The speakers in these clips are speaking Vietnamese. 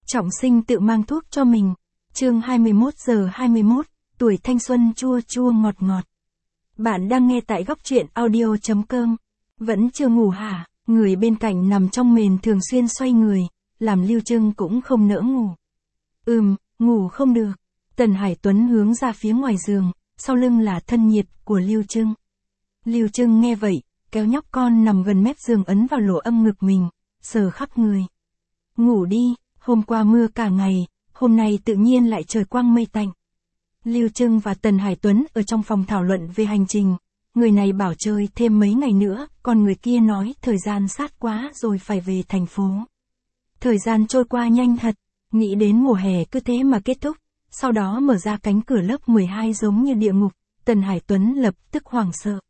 Trọng Sinh tự mang thuốc cho mình. Chương 21 giờ 21, tuổi thanh xuân chua chua ngọt ngọt. Bạn đang nghe tại góc truyện audio.com. Vẫn chưa ngủ hả? Người bên cạnh nằm trong mền thường xuyên xoay người, làm Lưu Trưng cũng không nỡ ngủ. Ngủ không được. Tần Hải Tuấn hướng ra phía ngoài giường, sau lưng là thân nhiệt của Lưu Trưng. Lưu Trưng nghe vậy, kéo nhóc con nằm gần mép giường ấn vào lỗ âm ngực mình, sờ khắp người. Ngủ đi, hôm qua mưa cả ngày, hôm nay tự nhiên lại trời quang mây tạnh. Lưu Trưng và Tần Hải Tuấn ở trong phòng thảo luận về hành trình. Người này bảo chơi thêm mấy ngày nữa, còn người kia nói thời gian sát quá rồi phải về thành phố. Thời gian trôi qua nhanh thật, nghĩ đến mùa hè cứ thế mà kết thúc, sau đó mở ra cánh cửa lớp 12 giống như địa ngục, Tần Hải Tuấn lập tức hoảng sợ.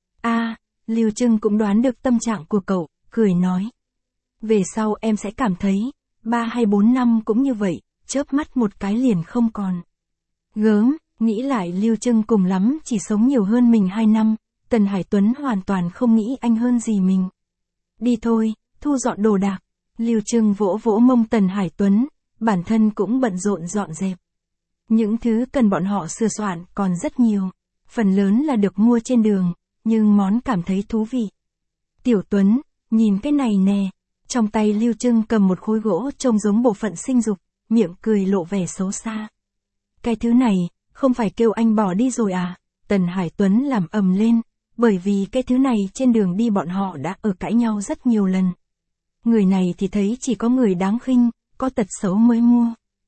Lưu Trưng cũng đoán được tâm trạng của cậu, cười nói. Về sau em sẽ cảm thấy, 3 hay 4 năm cũng như vậy, chớp mắt một cái liền không còn. Gớm, nghĩ lại Lưu Trưng cùng lắm chỉ sống nhiều hơn mình 2 năm, Tần Hải Tuấn hoàn toàn không nghĩ anh hơn gì mình. Đi thôi, thu dọn đồ đạc. Lưu Trưng vỗ vỗ mông Tần Hải Tuấn, bản thân cũng bận rộn dọn dẹp. Những thứ cần bọn họ sửa soạn còn rất nhiều, phần lớn là được mua trên đường, nhưng món cảm thấy thú vị. Tiểu Tuấn, nhìn cái này nè. Trong tay Lưu Trưng cầm một khối gỗ trông giống bộ phận sinh dục, miệng cười lộ vẻ xấu xa. Cái thứ này, không phải kêu anh bỏ đi rồi à? Tần Hải Tuấn làm ầm lên, bởi vì cái thứ này trên đường đi bọn họ đã ở cãi nhau rất nhiều lần. Người này thì thấy chỉ có người đáng khinh, có tật xấu mới mua.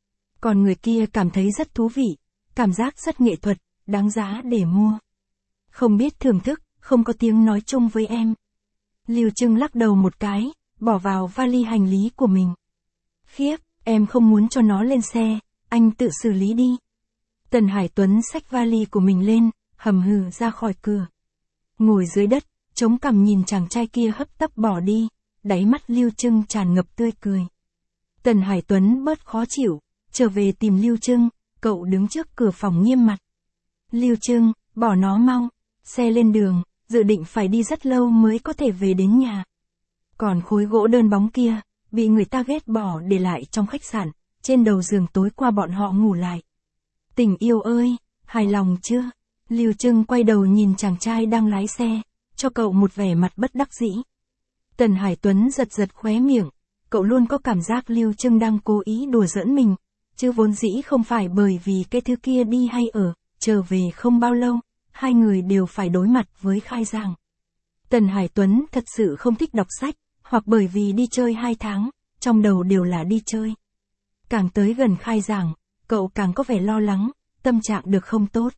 Còn người kia cảm thấy rất thú vị, cảm giác rất nghệ thuật, đáng giá để mua. Không biết thưởng thức, không có tiếng nói chung với em. Lưu Trưng lắc đầu một cái, bỏ vào vali hành lý của mình. Khiếp, em không muốn cho nó lên xe, anh tự xử lý đi. Tần Hải Tuấn xách vali của mình lên, hầm hừ ra khỏi cửa. Ngồi dưới đất, chống cằm nhìn chàng trai kia hấp tấp bỏ đi, đáy mắt Lưu Trưng tràn ngập tươi cười. Tần Hải Tuấn bớt khó chịu, trở về tìm Lưu Trưng, cậu đứng trước cửa phòng nghiêm mặt. Lưu Trưng, bỏ nó mau, xe lên đường, dự định phải đi rất lâu mới có thể về đến nhà. Còn khối gỗ đơn bóng kia, bị người ta ghét bỏ để lại trong khách sạn, trên đầu giường tối qua bọn họ ngủ lại. Tình yêu ơi, hài lòng chưa? Lưu Trưng quay đầu nhìn chàng trai đang lái xe, cho cậu một vẻ mặt bất đắc dĩ. Tần Hải Tuấn giật giật khóe miệng, cậu luôn có cảm giác Lưu Trưng đang cố ý đùa giỡn mình, chứ vốn dĩ không phải bởi vì cái thứ kia đi hay ở, trở về không bao lâu, hai người đều phải đối mặt với khai giảng. Tần Hải Tuấn thật sự không thích đọc sách, hoặc bởi vì đi chơi 2 tháng, trong đầu đều là đi chơi. Càng tới gần khai giảng, cậu càng có vẻ lo lắng, tâm trạng được không tốt.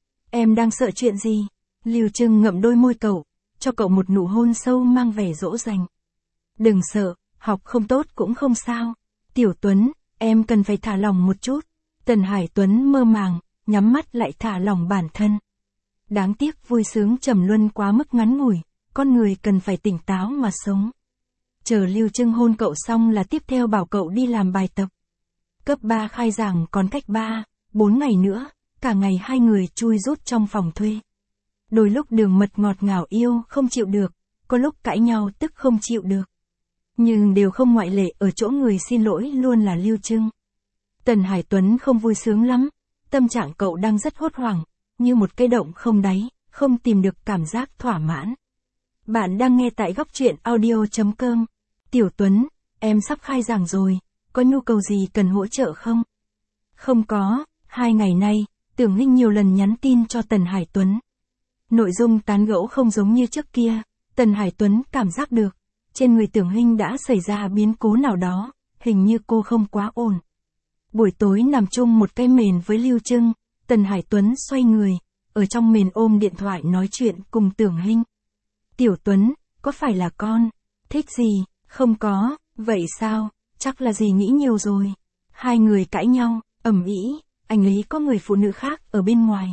Em đang sợ chuyện gì? Lưu Trưng ngậm đôi môi cậu, cho cậu một nụ hôn sâu mang vẻ dỗ dành. Đừng sợ, học không tốt cũng không sao. Tiểu Tuấn, em cần phải thả lỏng một chút. Tần Hải Tuấn mơ màng, nhắm mắt lại thả lỏng bản thân. Đáng tiếc vui sướng trầm luân quá mức ngắn ngủi, con người cần phải tỉnh táo mà sống. Chờ Lưu Trưng hôn cậu xong là tiếp theo bảo cậu đi làm bài tập. Cấp 3 khai giảng còn cách 3-4 ngày nữa, cả ngày hai người chui rút trong phòng thuê. Đôi lúc đường mật ngọt ngào yêu không chịu được, có lúc cãi nhau tức không chịu được. Nhưng đều không ngoại lệ ở chỗ người xin lỗi luôn là Lưu Trưng. Tần Hải Tuấn không vui sướng lắm, tâm trạng cậu đang rất hốt hoảng, như một cái động không đáy, không tìm được cảm giác thỏa mãn. Bạn đang nghe tại góc truyện audio.com. Tiểu Tuấn, em sắp khai giảng rồi, có nhu cầu gì cần hỗ trợ không? Không có, 2 ngày nay, Tưởng Linh nhiều lần nhắn tin cho Tần Hải Tuấn. Nội dung tán gẫu không giống như trước kia, Tần Hải Tuấn cảm giác được, trên người Tưởng Linh đã xảy ra biến cố nào đó, hình như cô không quá ổn. Buổi tối nằm chung một cái mền với Lưu Trưng, Tần Hải Tuấn xoay người, ở trong mền ôm điện thoại nói chuyện cùng Tưởng Linh. Tiểu Tuấn, có phải là con? Thích gì? Không có, vậy sao? Chắc là dì nghĩ nhiều rồi. Hai người cãi nhau, ầm ĩ, anh ấy có người phụ nữ khác ở bên ngoài.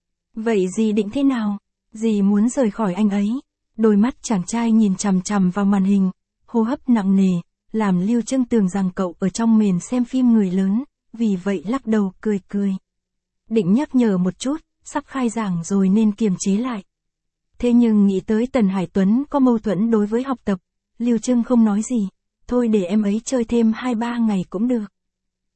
Vậy dì định thế nào? Dì muốn rời khỏi anh ấy. Đôi mắt chàng trai nhìn chằm chằm vào màn hình, hô hấp nặng nề, làm Lưu Trưng tưởng rằng cậu ở trong mền xem phim người lớn, vì vậy lắc đầu cười cười. Định nhắc nhở một chút, sắp khai giảng rồi nên kiềm chế lại. Thế nhưng nghĩ tới Tần Hải Tuấn có mâu thuẫn đối với học tập, Lưu Trưng không nói gì, thôi để em ấy chơi thêm 2-3 ngày cũng được.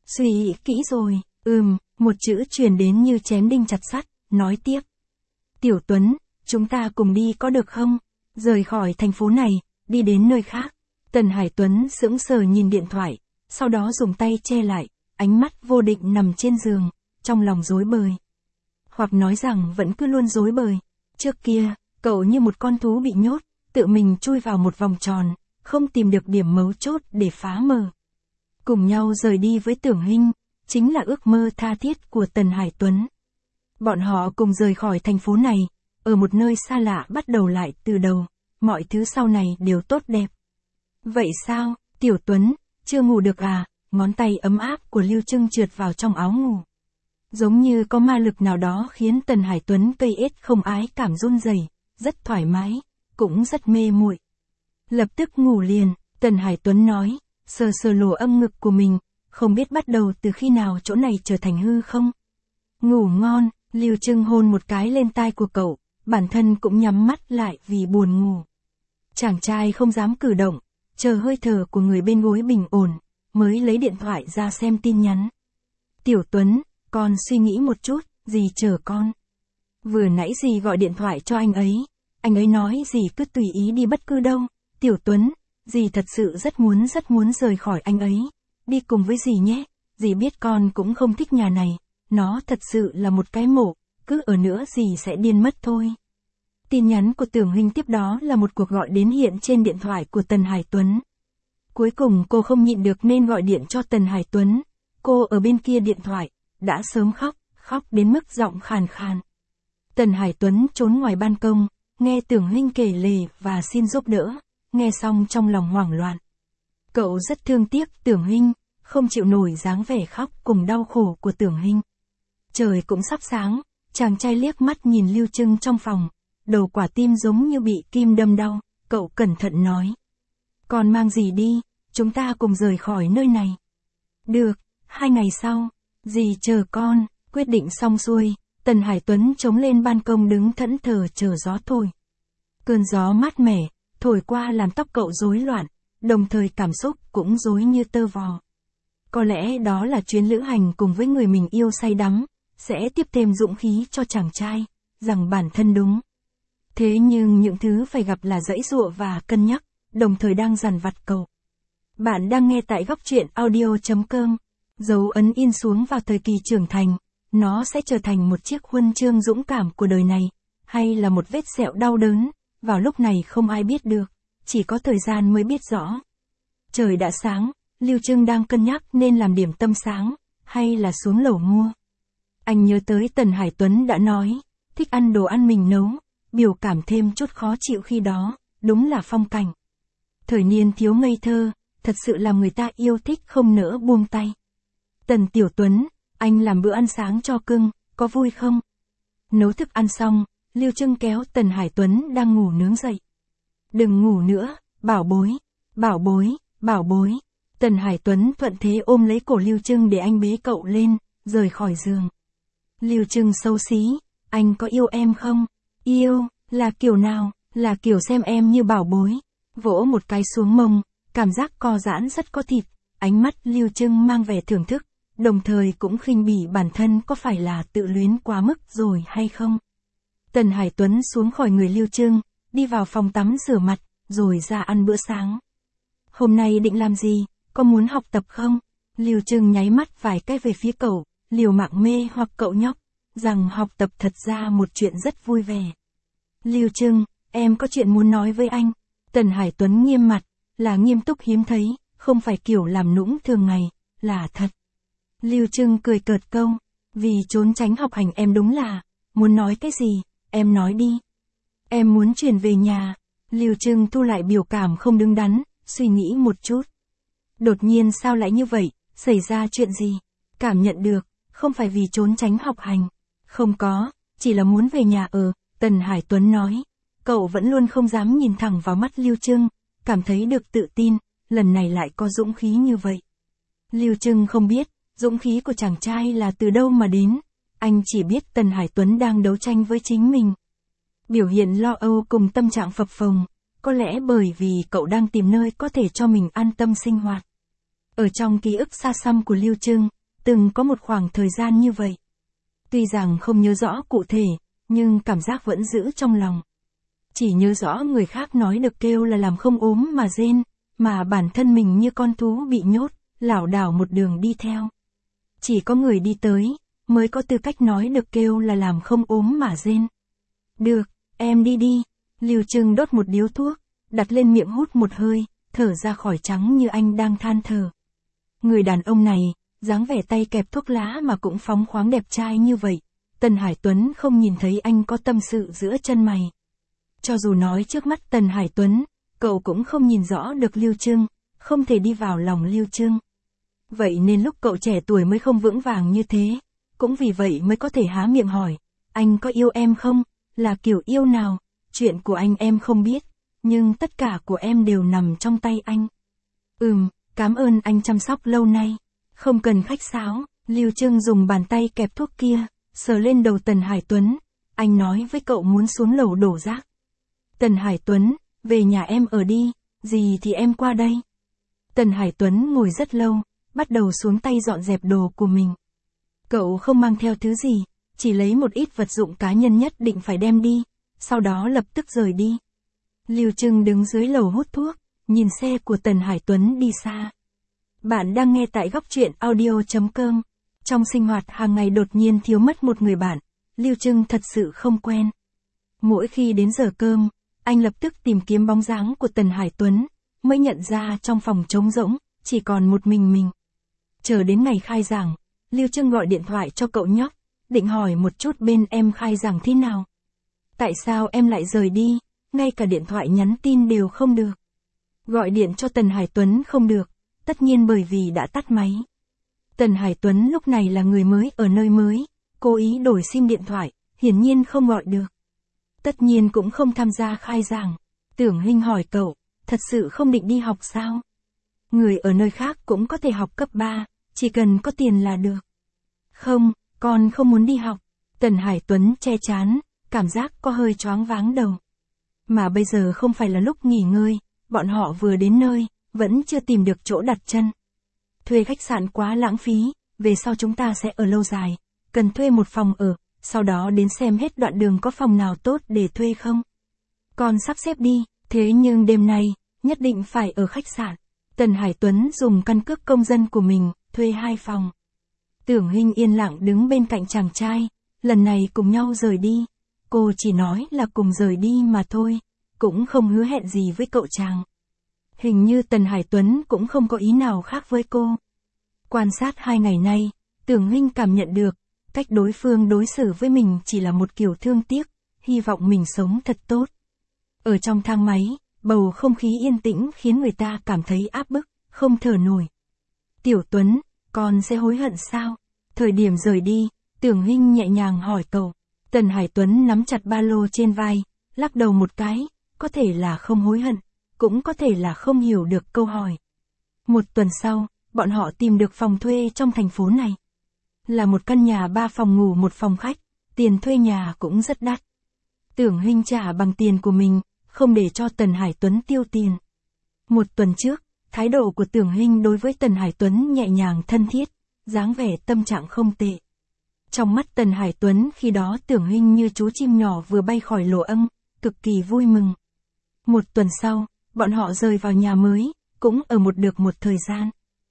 Suy nghĩ kỹ rồi, một chữ truyền đến như chém đinh chặt sắt, nói tiếp. Tiểu Tuấn, chúng ta cùng đi có được không? Rời khỏi thành phố này, đi đến nơi khác. Tần Hải Tuấn sững sờ nhìn điện thoại, sau đó dùng tay che lại, ánh mắt vô định nằm trên giường, trong lòng rối bời. Hoặc nói rằng vẫn cứ luôn rối bời. Trước kia, cậu như một con thú bị nhốt, tự mình chui vào một vòng tròn, không tìm được điểm mấu chốt để phá mở. Cùng nhau rời đi với Tưởng Hinh, chính là ước mơ tha thiết của Tần Hải Tuấn. Bọn họ cùng rời khỏi thành phố này, ở một nơi xa lạ bắt đầu lại từ đầu, mọi thứ sau này đều tốt đẹp. Vậy sao, Tiểu Tuấn, chưa ngủ được à? Ngón tay ấm áp của Lưu Trưng trượt vào trong áo ngủ. Giống như có ma lực nào đó khiến Tần Hải Tuấn cây ết không ái cảm run rẩy, rất thoải mái, cũng rất mê muội. Lập tức ngủ liền, Tần Hải Tuấn nói, sờ sờ lỗ âm ngực của mình, không biết bắt đầu từ khi nào chỗ này trở thành hư không. Ngủ ngon, Lưu Trưng hôn một cái lên tai của cậu, bản thân cũng nhắm mắt lại vì buồn ngủ. Chàng trai không dám cử động, chờ hơi thở của người bên gối bình ổn, mới lấy điện thoại ra xem tin nhắn. Tiểu Tuấn, con suy nghĩ một chút, dì chờ con. Vừa nãy dì gọi điện thoại cho anh ấy nói dì cứ tùy ý đi bất cứ đâu. Tiểu Tuấn, dì thật sự rất muốn rời khỏi anh ấy, đi cùng với dì nhé, dì biết con cũng không thích nhà này, nó thật sự là một cái mộ, cứ ở nữa dì sẽ điên mất thôi. Tin nhắn của Tưởng Hinh tiếp đó là một cuộc gọi đến hiện trên điện thoại của Tần Hải Tuấn. Cuối cùng cô không nhịn được nên gọi điện cho Tần Hải Tuấn, cô ở bên kia điện thoại, đã sớm khóc đến mức giọng khàn khàn. Tần Hải Tuấn trốn ngoài ban công, nghe Tưởng Hinh kể lể và xin giúp đỡ, nghe xong trong lòng hoảng loạn. Cậu rất thương tiếc Tưởng Hinh, không chịu nổi dáng vẻ khóc cùng đau khổ của Tưởng Hinh. Trời cũng sắp sáng, chàng trai liếc mắt nhìn Lưu Trưng trong phòng, đầu quả tim giống như bị kim đâm đau, cậu cẩn thận nói. Con mang gì đi, chúng ta cùng rời khỏi nơi này. Được, 2 ngày sau, dì chờ con, quyết định xong xuôi, Tần Hải Tuấn chống lên ban công đứng thẫn thờ chờ gió thổi. Cơn gió mát mẻ, thổi qua làm tóc cậu rối loạn, đồng thời cảm xúc cũng rối như tơ vò. Có lẽ đó là chuyến lữ hành cùng với người mình yêu say đắm, sẽ tiếp thêm dũng khí cho chàng trai, rằng bản thân đúng. Thế nhưng những thứ phải gặp là giãy giụa và cân nhắc, đồng thời đang dằn vặt cậu. Bạn đang nghe tại góc truyện audio.com. Dấu ấn in xuống vào thời kỳ trưởng thành, nó sẽ trở thành một chiếc huân chương dũng cảm của đời này, hay là một vết sẹo đau đớn, vào lúc này không ai biết được, chỉ có thời gian mới biết rõ. Trời đã sáng, Lưu Trưng đang cân nhắc nên làm điểm tâm sáng, hay là xuống lẩu mua. Anh nhớ tới Tần Hải Tuấn đã nói, thích ăn đồ ăn mình nấu, biểu cảm thêm chút khó chịu khi đó, đúng là phong cảnh. Thời niên thiếu ngây thơ, thật sự làm người ta yêu thích không nỡ buông tay. Tần Tiểu Tuấn, anh làm bữa ăn sáng cho cưng, có vui không? Nấu thức ăn xong, Lưu Trưng kéo Tần Hải Tuấn đang ngủ nướng dậy. Đừng ngủ nữa, bảo bối, bảo bối, bảo bối. Tần Hải Tuấn thuận thế ôm lấy cổ Lưu Trưng để anh bế cậu lên, rời khỏi giường. Lưu Trưng xấu xí, anh có yêu em không? Yêu, là kiểu nào? Là kiểu xem em như bảo bối. Vỗ một cái xuống mông, cảm giác co giãn rất có thịt, ánh mắt Lưu Trưng mang vẻ thưởng thức, đồng thời cũng khinh bỉ bản thân có phải là tự luyến quá mức rồi hay không. Tần Hải Tuấn xuống khỏi người Lưu Trưng, đi vào phòng tắm rửa mặt, rồi ra ăn bữa sáng. Hôm nay định làm gì, có muốn học tập không? Lưu Trưng nháy mắt vài cái về phía cậu, liều mạng mê hoặc cậu nhóc, rằng học tập thật ra một chuyện rất vui vẻ. Lưu Trưng, em có chuyện muốn nói với anh. Tần Hải Tuấn nghiêm mặt, là nghiêm túc hiếm thấy, không phải kiểu làm nũng thường ngày, là thật. Lưu Trưng cười cợt câu, vì trốn tránh học hành em đúng là, muốn nói cái gì, em nói đi. Em muốn chuyển về nhà. Lưu Trưng thu lại biểu cảm không đứng đắn, suy nghĩ một chút. Đột nhiên sao lại như vậy, xảy ra chuyện gì? Cảm nhận được, không phải vì trốn tránh học hành. Không có, chỉ là muốn về nhà ở, Tần Hải Tuấn nói. Cậu vẫn luôn không dám nhìn thẳng vào mắt Lưu Trưng, cảm thấy được tự tin, lần này lại có dũng khí như vậy. Lưu Trưng không biết, dũng khí của chàng trai là từ đâu mà đến, anh chỉ biết Tần Hải Tuấn đang đấu tranh với chính mình. Biểu hiện lo âu cùng tâm trạng phập phồng, có lẽ bởi vì cậu đang tìm nơi có thể cho mình an tâm sinh hoạt. Ở trong ký ức xa xăm của Lưu Trưng, từng có một khoảng thời gian như vậy. Tuy rằng không nhớ rõ cụ thể, nhưng cảm giác vẫn giữ trong lòng. Chỉ nhớ rõ người khác nói được kêu là làm không ốm mà rên, mà bản thân mình như con thú bị nhốt, lảo đảo một đường đi theo. Chỉ có người đi tới, mới có tư cách nói được kêu là làm không ốm mà rên. Được, em đi đi. Lưu Trưng đốt một điếu thuốc, đặt lên miệng hút một hơi, thở ra khỏi trắng như anh đang than thở. Người đàn ông này, dáng vẻ tay kẹp thuốc lá mà cũng phóng khoáng đẹp trai như vậy, Tần Hải Tuấn không nhìn thấy anh có tâm sự giữa chân mày. Cho dù nói trước mắt Tần Hải Tuấn, cậu cũng không nhìn rõ được Lưu Trưng, không thể đi vào lòng Lưu Trưng. Vậy nên lúc cậu trẻ tuổi mới không vững vàng như thế, cũng vì vậy mới có thể há miệng hỏi, anh có yêu em không, là kiểu yêu nào, chuyện của anh em không biết, nhưng tất cả của em đều nằm trong tay anh. Cảm ơn anh chăm sóc lâu nay, không cần khách sáo. Lưu Trưng dùng bàn tay kẹp thuốc kia, sờ lên đầu Tần Hải Tuấn, anh nói với cậu muốn xuống lầu đổ rác. Tần Hải Tuấn, về nhà em ở đi, gì thì em qua đây. Tần Hải Tuấn ngồi rất lâu, bắt đầu xuống tay dọn dẹp đồ của mình. Cậu không mang theo thứ gì, chỉ lấy một ít vật dụng cá nhân nhất định phải đem đi, sau đó lập tức rời đi. Lưu Trưng đứng dưới lầu hút thuốc, nhìn xe của Tần Hải Tuấn đi xa. Bạn đang nghe tại góc truyện audio.com. Trong sinh hoạt hàng ngày đột nhiên thiếu mất một người bạn, Lưu Trưng thật sự không quen. Mỗi khi đến giờ cơm, anh lập tức tìm kiếm bóng dáng của Tần Hải Tuấn, mới nhận ra trong phòng trống rỗng, chỉ còn một mình. Chờ đến ngày khai giảng, Lưu Trưng gọi điện thoại cho cậu nhóc, định hỏi một chút bên em khai giảng thế nào. Tại sao em lại rời đi, ngay cả điện thoại nhắn tin đều không được. Gọi điện cho Tần Hải Tuấn không được, tất nhiên bởi vì đã tắt máy. Tần Hải Tuấn lúc này là người mới ở nơi mới, cố ý đổi sim điện thoại, hiển nhiên không gọi được. Tất nhiên cũng không tham gia khai giảng. Tưởng Hinh hỏi cậu, thật sự không định đi học sao? Người ở nơi khác cũng có thể học cấp 3, chỉ cần có tiền là được. Không, con không muốn đi học. Tần Hải Tuấn che trán, cảm giác có hơi choáng váng đầu. Mà bây giờ không phải là lúc nghỉ ngơi, bọn họ vừa đến nơi, vẫn chưa tìm được chỗ đặt chân. Thuê khách sạn quá lãng phí, về sau chúng ta sẽ ở lâu dài, cần thuê một phòng ở, sau đó đến xem hết đoạn đường có phòng nào tốt để thuê không. Con sắp xếp đi, thế nhưng đêm nay, nhất định phải ở khách sạn. Tần Hải Tuấn dùng căn cước công dân của mình, thuê 2 phòng. Tưởng Hinh yên lặng đứng bên cạnh chàng trai, lần này cùng nhau rời đi. Cô chỉ nói là cùng rời đi mà thôi, cũng không hứa hẹn gì với cậu chàng. Hình như Tần Hải Tuấn cũng không có ý nào khác với cô. Quan sát 2 ngày nay, Tưởng Hinh cảm nhận được, cách đối phương đối xử với mình chỉ là một kiểu thương tiếc, hy vọng mình sống thật tốt. Ở trong thang máy, bầu không khí yên tĩnh khiến người ta cảm thấy áp bức, không thở nổi. Tiểu Tuấn, con sẽ hối hận sao? Thời điểm rời đi, Tưởng Hinh nhẹ nhàng hỏi cậu. Tần Hải Tuấn nắm chặt ba lô trên vai, lắc đầu một cái, có thể là không hối hận, cũng có thể là không hiểu được câu hỏi. Một tuần sau, bọn họ tìm được phòng thuê trong thành phố này. Là một căn nhà 3 phòng ngủ 1 phòng khách, tiền thuê nhà cũng rất đắt. Tưởng Hinh trả bằng tiền của mình, không để cho Tần Hải Tuấn tiêu tiền. Một tuần trước, thái độ của Tưởng Hinh đối với Tần Hải Tuấn nhẹ nhàng thân thiết, dáng vẻ tâm trạng không tệ. Trong mắt Tần Hải Tuấn khi đó Tưởng Hinh như chú chim nhỏ vừa bay khỏi lỗ ong, cực kỳ vui mừng. Một tuần sau, bọn họ rời vào nhà mới, cũng ở được một thời gian.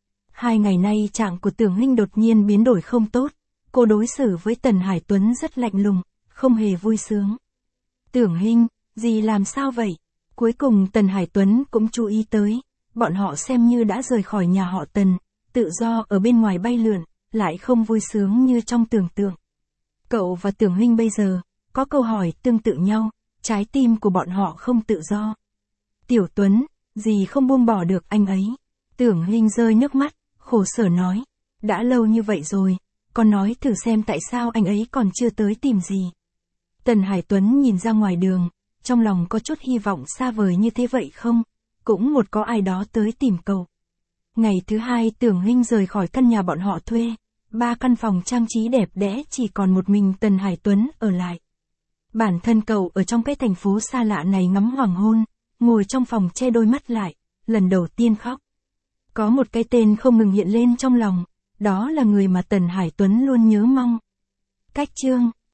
2 ngày nay trạng của Tưởng Hinh đột nhiên biến đổi không tốt, cô đối xử với Tần Hải Tuấn rất lạnh lùng, không hề vui sướng. Tưởng Hinh, gì làm sao vậy? Cuối cùng Tần Hải Tuấn cũng chú ý tới, bọn họ xem như đã rời khỏi nhà họ Tần, tự do ở bên ngoài bay lượn, lại không vui sướng như trong tưởng tượng. Cậu và Tưởng Hinh bây giờ, có câu hỏi tương tự nhau, trái tim của bọn họ không tự do. Tiểu Tuấn, gì không buông bỏ được anh ấy? Tưởng Hinh rơi nước mắt, khổ sở nói, đã lâu như vậy rồi, con nói thử xem tại sao anh ấy còn chưa tới tìm gì. Tần Hải Tuấn nhìn ra ngoài đường, trong lòng có chút hy vọng xa vời như thế vậy không, cũng một có ai đó tới tìm cậu. Ngày thứ 2 Tưởng Hinh rời khỏi căn nhà bọn họ thuê, 3 căn phòng trang trí đẹp đẽ chỉ còn một mình Tần Hải Tuấn ở lại. Bản thân cậu ở trong cái thành phố xa lạ này ngắm hoàng hôn, ngồi trong phòng che đôi mắt lại, lần đầu tiên khóc. Có một cái tên không ngừng hiện lên trong lòng, Đó là người mà Tần Hải Tuấn luôn nhớ mong. Cách chương